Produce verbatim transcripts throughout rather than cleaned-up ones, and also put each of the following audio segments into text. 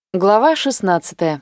Глава шестнадцатая.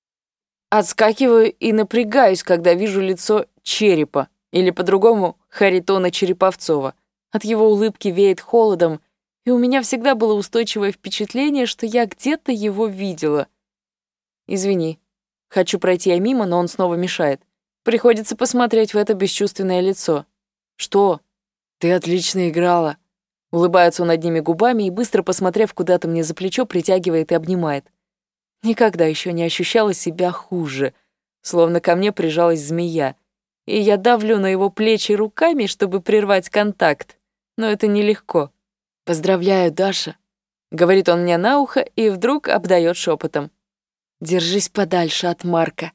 Отскакиваю и напрягаюсь, когда вижу лицо черепа, или по-другому Харитона Череповцова. От его улыбки веет холодом, и у меня всегда было устойчивое впечатление, что я где-то его видела. Извини. Хочу пройти я мимо, но он снова мешает. Приходится посмотреть в это бесчувственное лицо. Что? Ты отлично играла. Улыбается он одними губами и, быстро посмотрев куда-то мне за плечо, притягивает и обнимает. Никогда еще не ощущала себя хуже, словно ко мне прижалась змея, и я давлю на его плечи руками, чтобы прервать контакт, но это нелегко. «Поздравляю, Даша», — говорит он мне на ухо и вдруг обдает шепотом. «Держись подальше от Марка».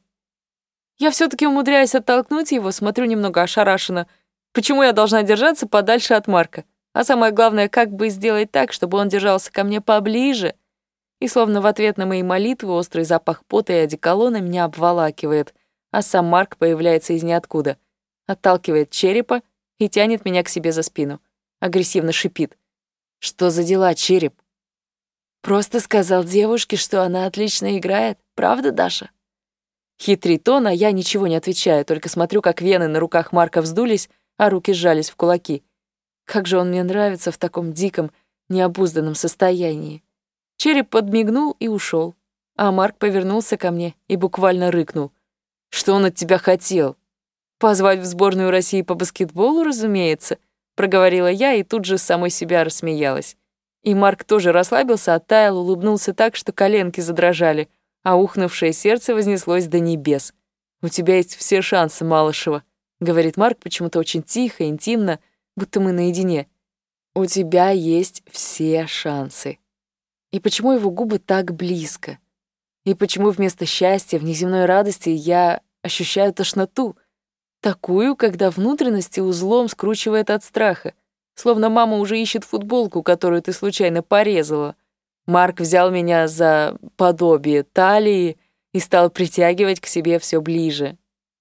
Я все-таки умудряюсь оттолкнуть его, смотрю немного ошарашенно. Почему я должна держаться подальше от Марка? А самое главное, как бы сделать так, чтобы он держался ко мне поближе? И словно в ответ на мои молитвы острый запах пота и одеколона меня обволакивает, а сам Марк появляется из ниоткуда, отталкивает черепа и тянет меня к себе за спину. Агрессивно шипит. «Что за дела, череп?» «Просто сказал девушке, что она отлично играет. Правда, Даша?» Хитрит он, а я ничего не отвечаю, только смотрю, как вены на руках Марка вздулись, а руки сжались в кулаки. Как же он мне нравится в таком диком, необузданном состоянии. Череп подмигнул и ушел, а Марк повернулся ко мне и буквально рыкнул. «Что он от тебя хотел?» «Позвать в сборную России по баскетболу, разумеется», проговорила я и тут же с самой себя рассмеялась. И Марк тоже расслабился, оттаял, улыбнулся так, что коленки задрожали, а ухнувшее сердце вознеслось до небес. «У тебя есть все шансы, Малышева», говорит Марк почему-то очень тихо, интимно, будто мы наедине. «У тебя есть все шансы». И почему его губы так близко? И почему вместо счастья, внеземной радости я ощущаю тошноту? Такую, когда внутренности узлом скручивает от страха. Словно мама уже ищет футболку, которую ты случайно порезала. Марк взял меня за подобие талии и стал притягивать к себе все ближе.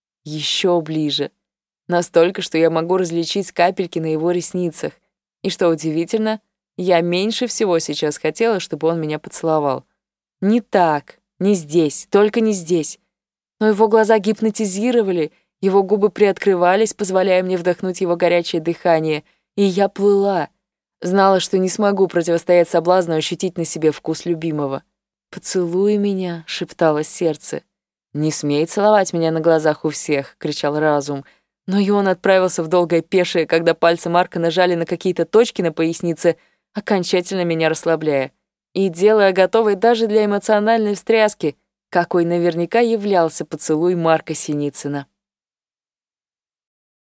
Еще ближе. Настолько, что я могу различить капельки на его ресницах. И что удивительно, я меньше всего сейчас хотела, чтобы он меня поцеловал. Не так, не здесь, только не здесь. Но его глаза гипнотизировали, его губы приоткрывались, позволяя мне вдохнуть его горячее дыхание, и я плыла. Знала, что не смогу противостоять соблазну ощутить на себе вкус любимого. «Поцелуй меня», — шептало сердце. «Не смей целовать меня на глазах у всех», — кричал разум. Но и он отправился в долгое пешее, когда пальцы Марка нажали на какие-то точки на пояснице, окончательно меня расслабляя, и делая готовой даже для эмоциональной встряски, какой наверняка являлся поцелуй Марка Синицына.